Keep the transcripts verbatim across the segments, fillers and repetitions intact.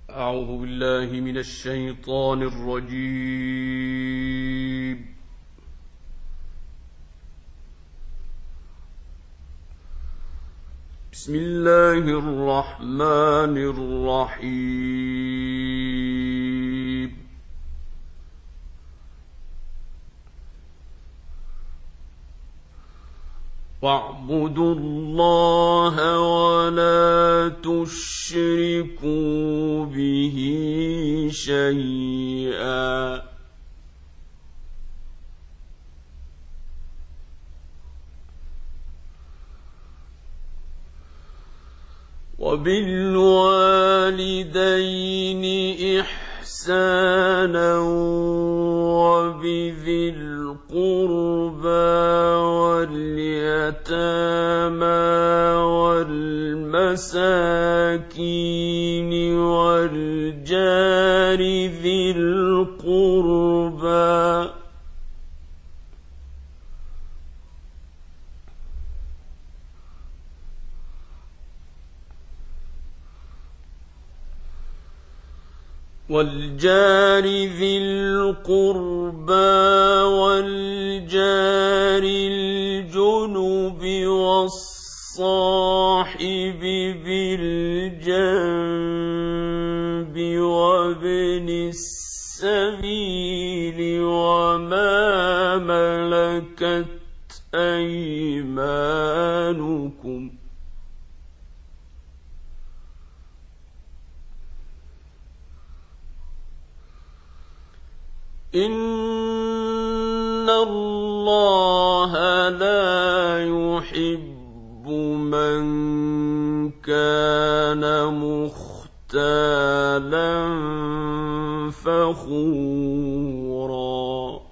أعوذ بالله من الشيطان الرجيم. بسم الله الرحمن الرحيم. واعبدوا الله ولا تشركوا به شيئا وبالوالدين إحسانا وبذي القربى واليتامى والمساكين والجار ذي القربى والجار ذي القربى والجار الجنب والصاحب بالجنب وابن السبيل وما ملكت أيمانكم إن الله لا يحب من كان مختالا فخورا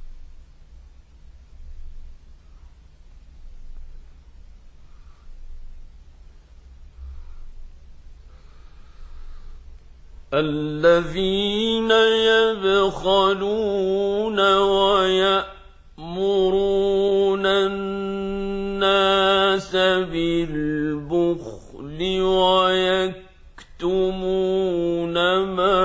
الذين يبخلون ويأمرون الناس بالبخل ويكتمون ما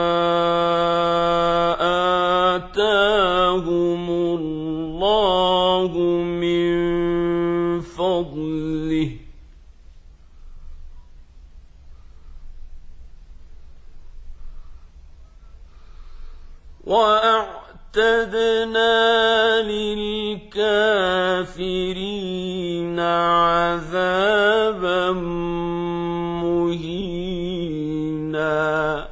آتاهم الله من فضله وأعتدنا للكافرين عذابا مهينا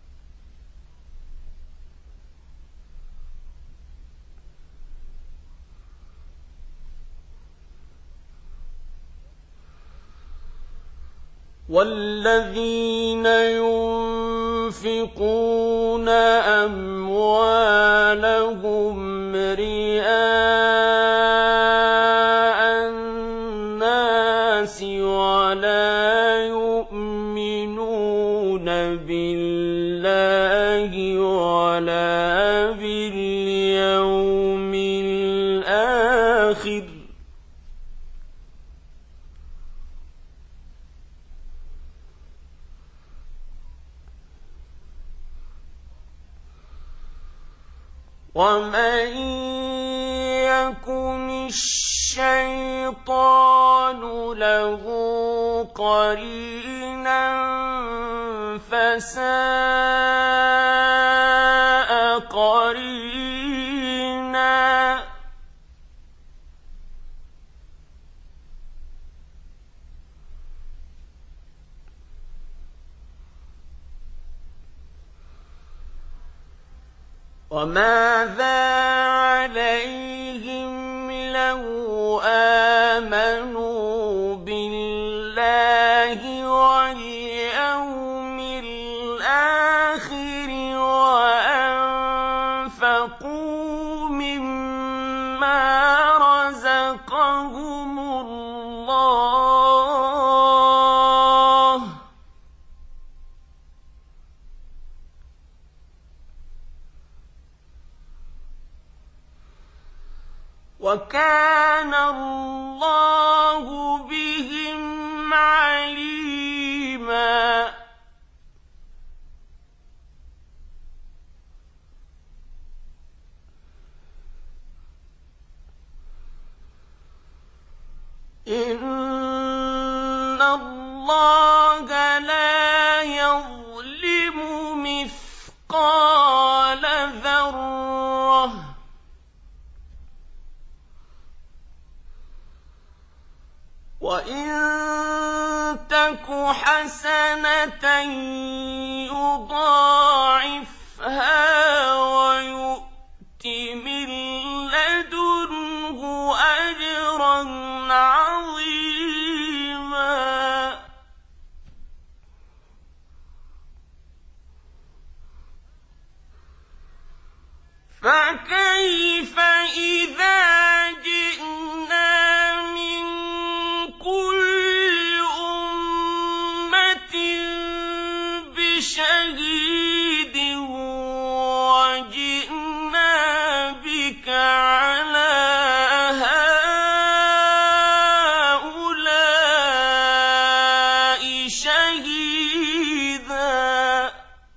والذين ينفقون أموالهم رئاء الناس ولا يؤمنون بالله ولا باليوم الآخر ومن يكن الشيطان له قرينا فساء قرينا وماذا عليهم لو آمنوا بالله واليوم الآخر وأنفقوا مما رزقهم الله وكان الله بهم عليما اللَّهَ لَا يَظْلِمُ مِثْقَالَ ذَرَّةٍ ۖ وَإِن تَكُ حَسَنَةً يُضَاعِفْهَا وَيُؤْتِ مِن لَّدُنْهُ أَجْرًا عَظِيمًا. فَكَيْفَ إِذَا جِئْنَا مِن كُلِّ أُمَّةٍ بِشَهِيدٍ وَجِئْنَا بِكَ عَلَىٰ هَٰؤُلَاءِ شَهِيدًا؟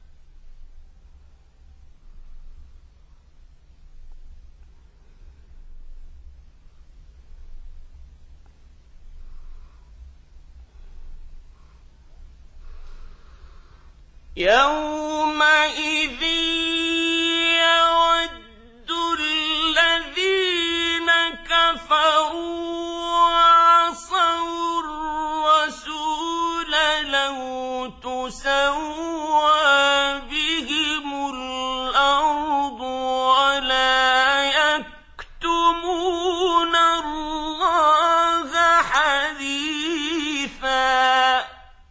يَوْمَئِذٍ يَوَدُّ الَّذِينَ كَفَرُوا وَعَصَوُا الرَّسُولَ لَوْ تُسَوَّىٰ بِهِمُ الْأَرْضُ وَلَا يَكْتُمُونَ اللَّهَ حَدِيثًا.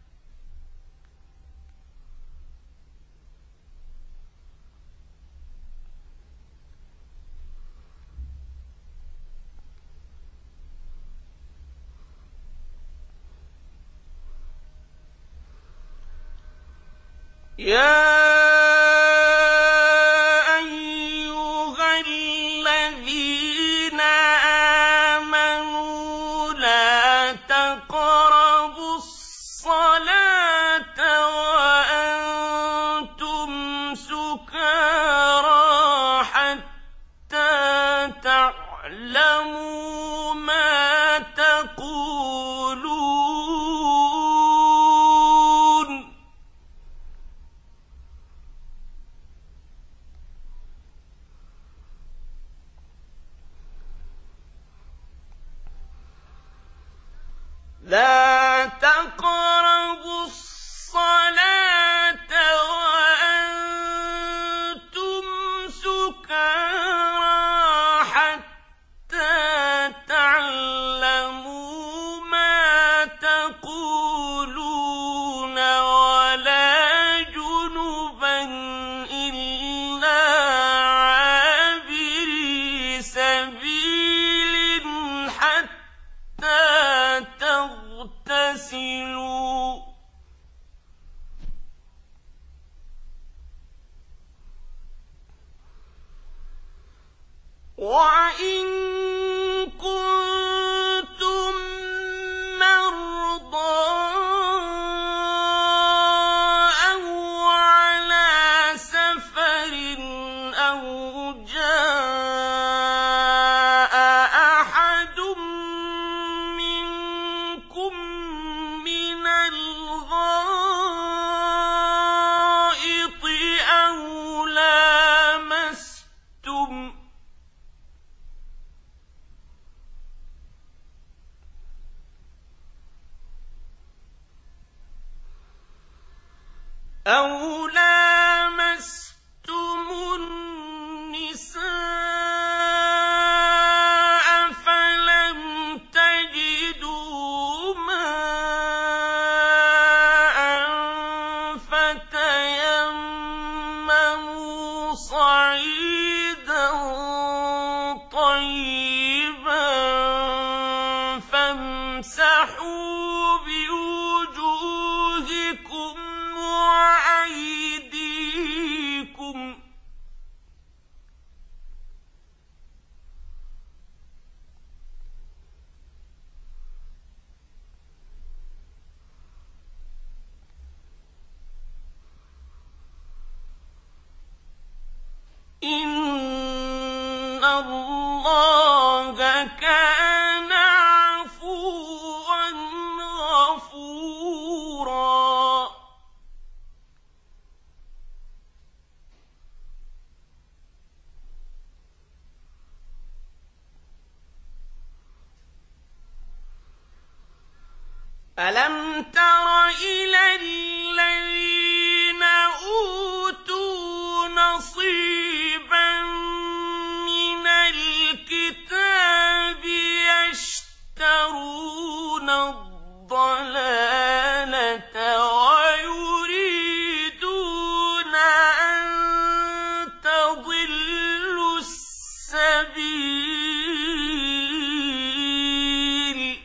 يَا أَيُّهَا الَّذِينَ آمَنُوا لَا تَقْرَبُوا الصَّلَاةَ وَأَنتُمْ سُكَارَىٰ حَتَّىٰ تَعْلَمُوا مَا تَقُولُونَ. لا تقربوا الصلاة وأنتم سكارى حتى تعلموا ما تقولون ولا جنبا إلا عابري سبيل حتى تغتسلوا. وَإِن كُنتُم مَّرْضَىٰ أَوْ عَلَىٰ سَفَرٍ أَوْ جَاءَ أَحَدٌ مِّنكُم مِّنَ الْغَائِطِ أَوْ لَامَسْتُمُ أَوْ لَامَسْتُمُ النِّسَاءَ فَلَمْ تَجِدُوا مَاءً فَتَيَمَّمُوا صَعِيدًا طَيِّبًا فَامْسَحُوا بِوُجُوهِكُمْ وَأَيْدِيكُمْ ۗ إِنَّ اللَّهَ كَانَ عَفُوًّا غَفُورًا. أَلَمْ تَرَ إِلَى الَّذِينَ أُوتُوا نَصِيبًا مِّنَ الْكِتَابِ يَشْتَرُونَ الضَّلَالَةَ وَيُرِيدُونَ أَن تَضِلُّوا السَّبِيلَ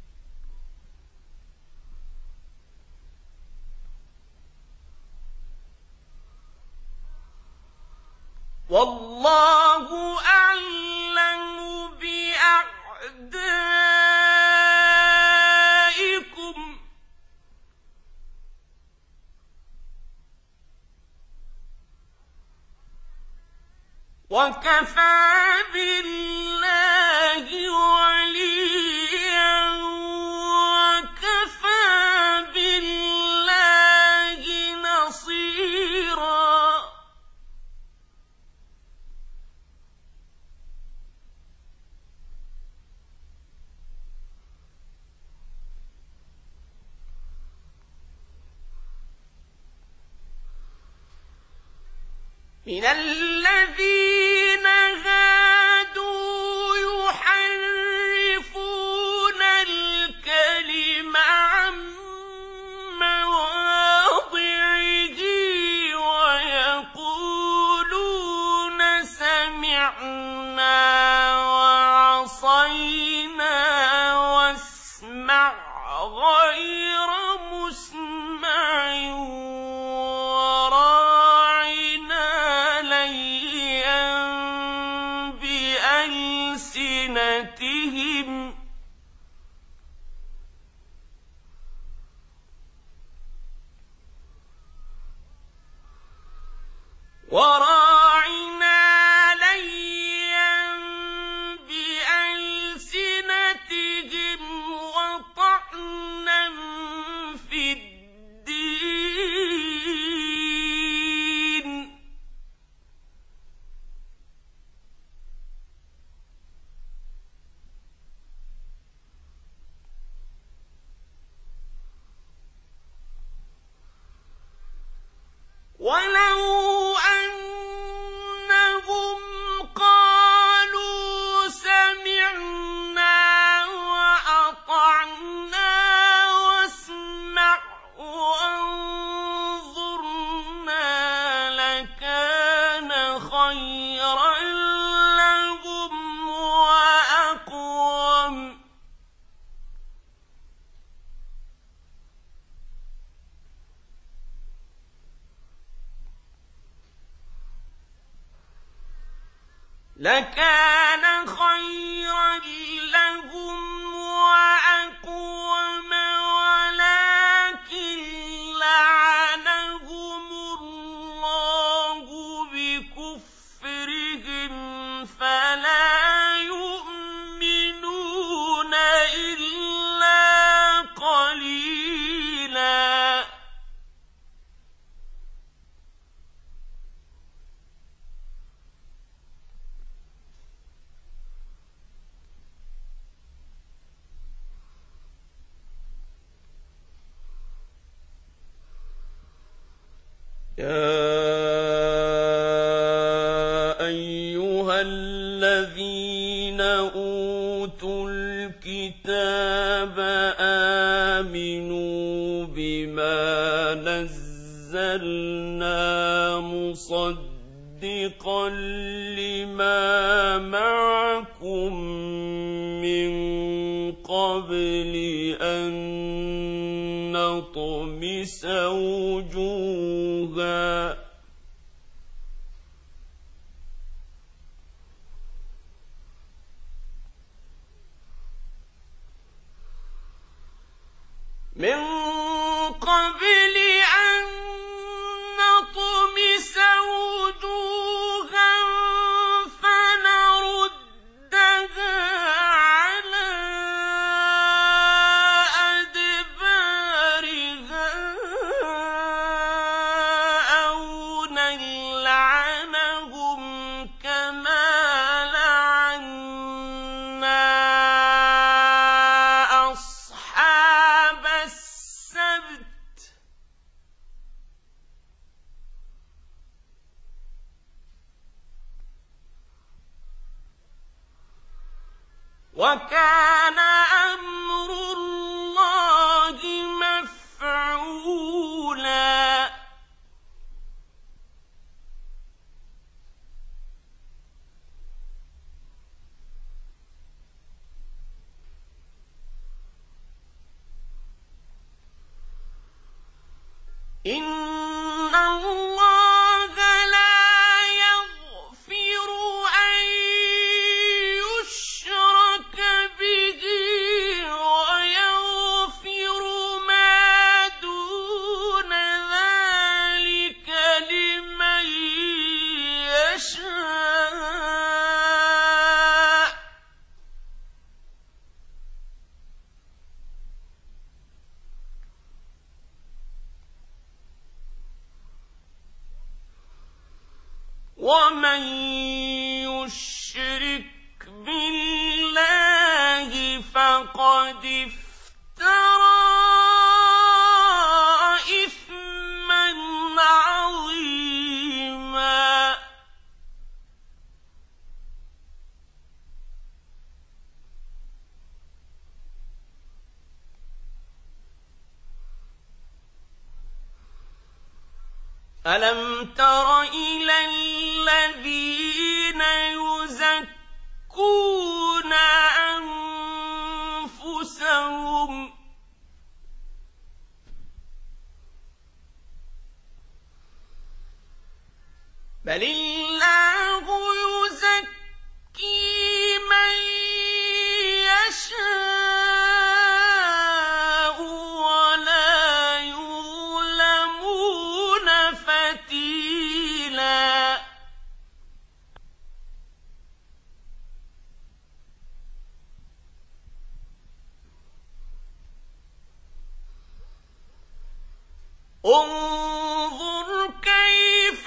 وَاللَّهُ أَعْلَمُ بِأَعْدَائِكُمْ ۚ وَكَفَىٰ بِاللَّهِ وَلِيًّا وَكَفَىٰ بِاللَّهِ نَصِيرًا. مِنَ الَّذِينَ هَادُوا يُحَرِّفُونَ الْكَلِمَ عَن مَّوَاضِعِهِ وَيَقُولُونَ سَمِعْنَا وَعَصَيْنَا وَاسْمَعْ غَيْرَ مُسْمَعٍ وَرَاعِنَا لَيًّا بِأَلْسِنَتِهِمْ ۖ وَرَاعِنَا لَيًّا بِأَلْسِنَتِهِمْ وَطَعْنًا فِي الدِّينِ ۚ وَلَوْ أَنَّهُمْ قَالُوا سَمِعْنَا وَأَطَعْنَا وَاسْمَعْ وَانظُرْنَا لَكَانَ خَيْرًا لَّهُمْ وَأَقْوَمَ. لَكَانَ خَيْرًا لَّهُمْ وَأَقْوَمَ وَلَٰكِن لَّعَنَهُمُ اللَّهُ بِكُفْرِهِمْ فَلَا يُؤْمِنُونَ إِلَّا قَلِيلًا. يَا أَيُّهَا الَّذِينَ أُوتُوا الْكِتَابَ آمِنُوا بِمَا نَزَّلْنَا مُصَدِّقًا لِّمَا مَعَكُم مِّن قَبْلِ أَن نَّطْمِسَ وُجُوهًا مِّن قَبْلِ أَن نَّطْمِسَ وُجُوهًا فَنَرُدَّهَا عَلَىٰ أَدْبَارِهَا أَوْ وَكَانَ أَمْرُ اللَّهِ مَفْعُولًا إِنَّ اللَّهَ لَا يَغْفِرُ أَن يُشْرَكَ بِهِ وَيَغْفِرُ مَا دُونَ ذَلِكَ لِمَن يَشَاءُ وَمَن يُشْرِكْ بِاللَّهِ فَقَدِ افْتَرَىٰ إِثْمًا عَظِيمًا أَلَمْ تَرَ إِلَى الَّذِينَ يُزَكُّونَ أَنفُسَهُم بَلِ اللَّهُ يُزَكِّي مَن يَشَاءُ وَلَا يُظْلَمُونَ فَتِيلًا انظُرْ كَيْفَ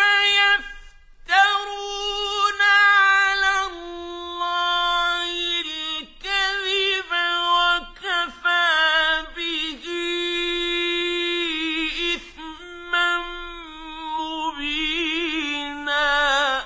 يَفْتَرُونَ عَلَى اللَّهِ الْكَذِبَ وَكَفَىٰ بِهِ إِثْمًا مُّبِينًا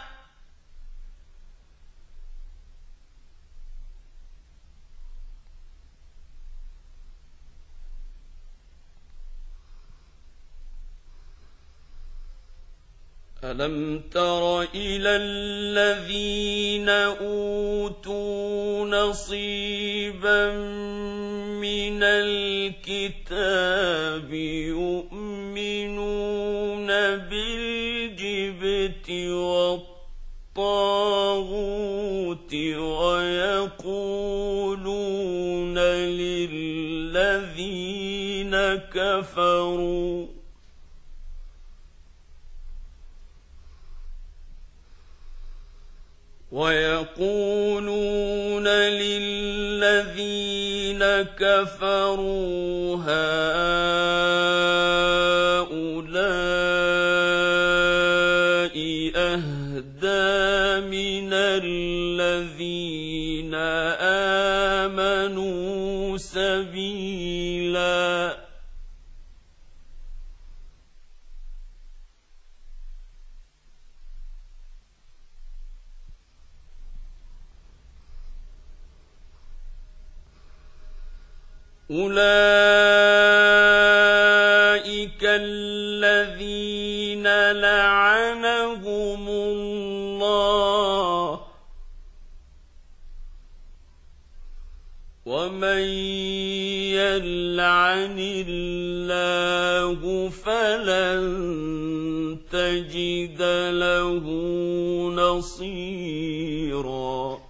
أَلَمْ تَرَ إِلَى الَّذِينَ أُوتُوا نَصِيبًا مِّنَ الْكِتَابِ يُؤْمِنُونَ بِالْجِبْتِ وَالطَّاغُوتِ وَيَقُولُونَ لِلَّذِينَ كَفَرُوا وَيَقُولُونَ لِلَّذِينَ كَفَرُوا هَٰؤُلَاءِ أَهْدَىٰ مِنَ الَّذِينَ آمَنُوا سَبِيلًا أُولَٰئِكَ الَّذِينَ لَعَنَهُمُ اللَّهُ ۖ وَمَن يَلْعَنِ اللَّهُ فَلَن تَجِدَ لَهُ نَصِيرًا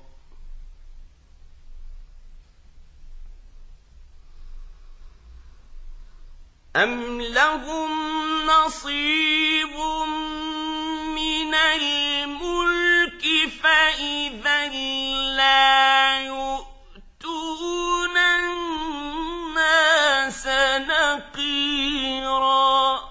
أَمْ لَهُمْ نَصِيبٌ مِّنَ الْمُلْكِ فَإِذًا لَّا يُؤْتُونَ النَّاسَ نَقِيرًا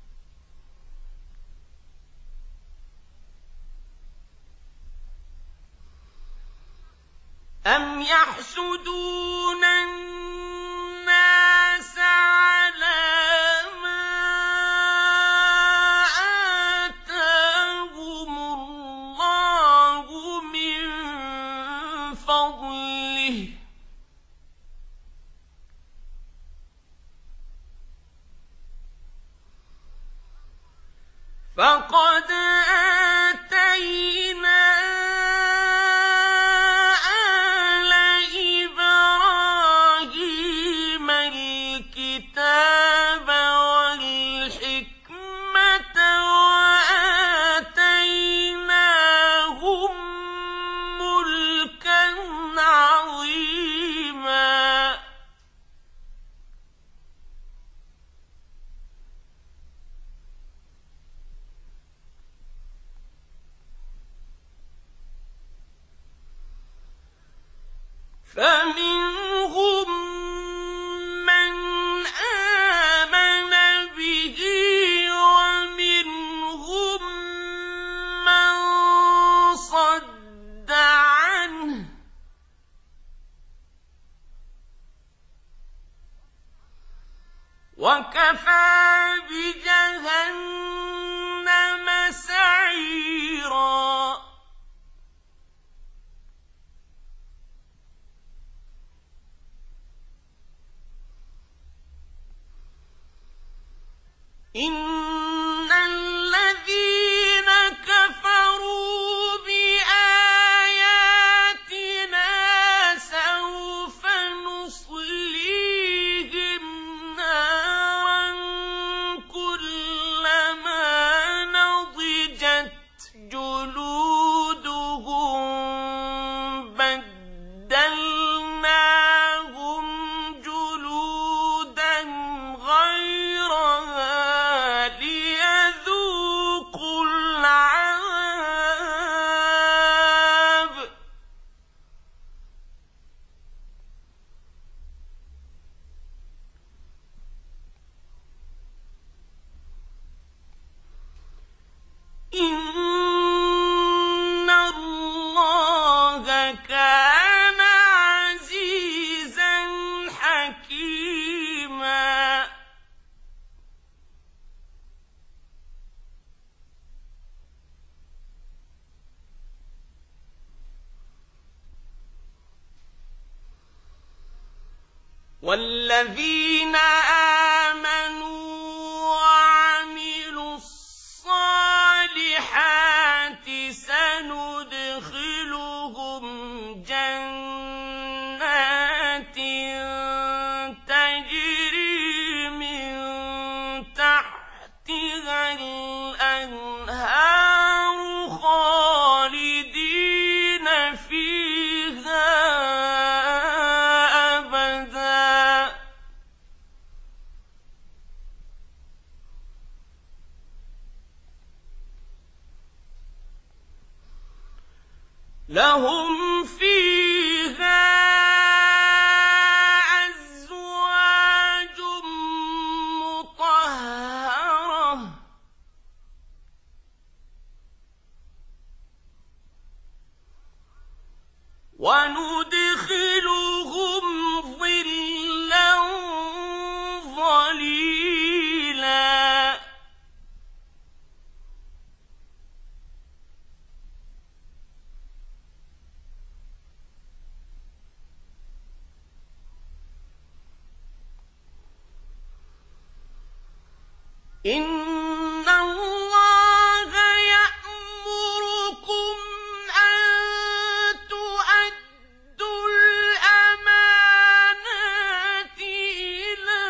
أَمْ يَحْسُدُونَ النَّاسَ عَلَىٰ مَا آتَاهُمُ اللَّهُ مِن فَضْلِهِ ۖ فقد آتينا آل إبراهيم الكتاب والحكمة وآتيناهم ملكا عظيما فمنهم من آمن به ومنهم من صد عنه وكفى بجهنم سعيرا إن الذين كفروا بآياتنا سوف نصليهم نارا كلما نضجت جلودهم بدلناهم جلودا غيرها ليذوقوا العذاب إن الله كان عزيزا حكيما والذين آمنوا وعملوا الصالحات سندخلهم جنات تجري من تحتها الأنهار خالدين فيها أبدا لهم فيها أزواج مطهرة وندخلهم ظلا ظليلا إن الله يأمركم أن تؤدوا الأمانات إلى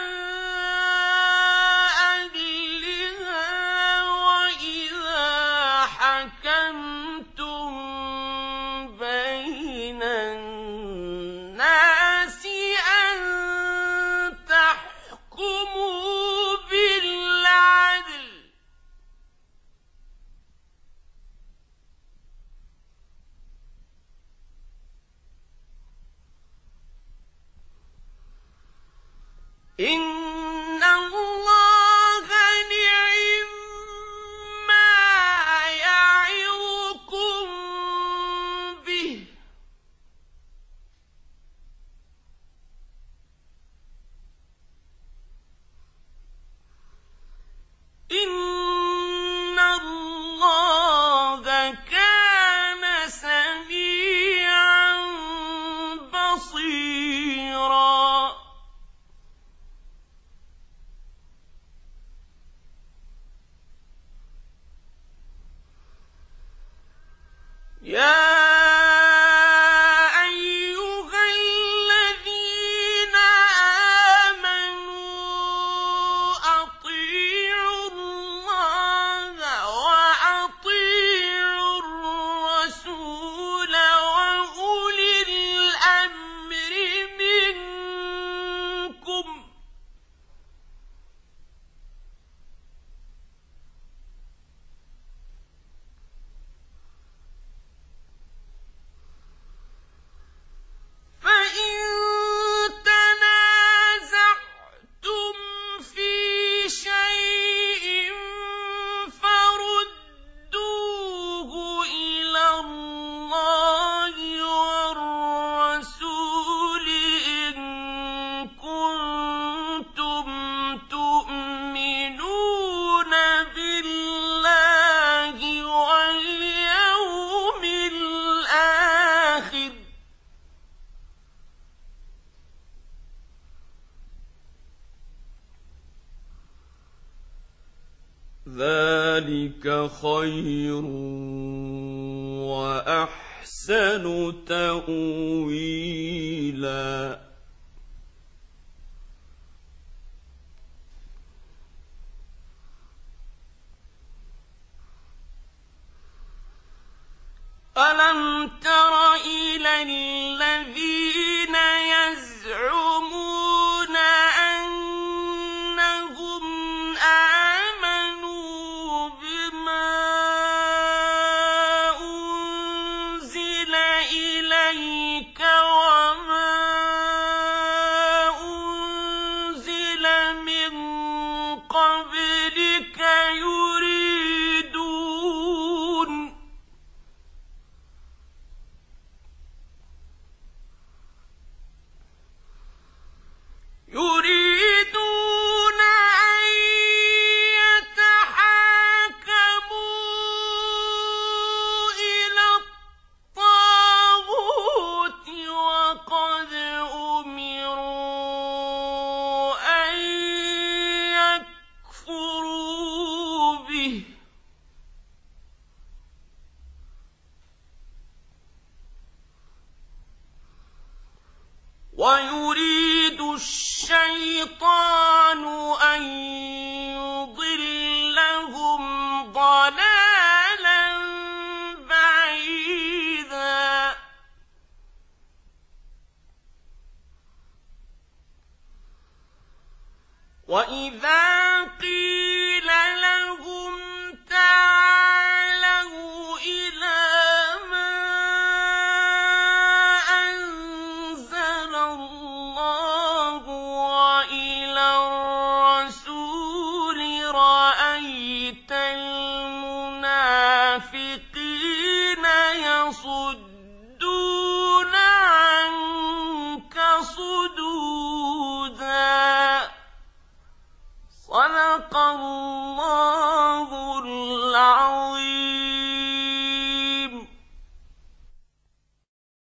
أهلها وإذا حكمتم بين الناس أن تحكموا بالعدل ذلك خير وأحسن تأويلا ألم تر إلى الذين يزعمون أنهم آمنوا بما أنزل إليك وما أنزل من قبلك يريدون يريدون أن يتحاكموا إلى الطاغوت وقد أمروا أن يكفروا به ويريد الشيطان أن يضلهم ضلالا بعيدا وإذا قيل لهم تعالوا إلى ما أنزل الله وإلى الرسول رأيت المنافقين يصدون عنك صدودا صدق الله العظيم.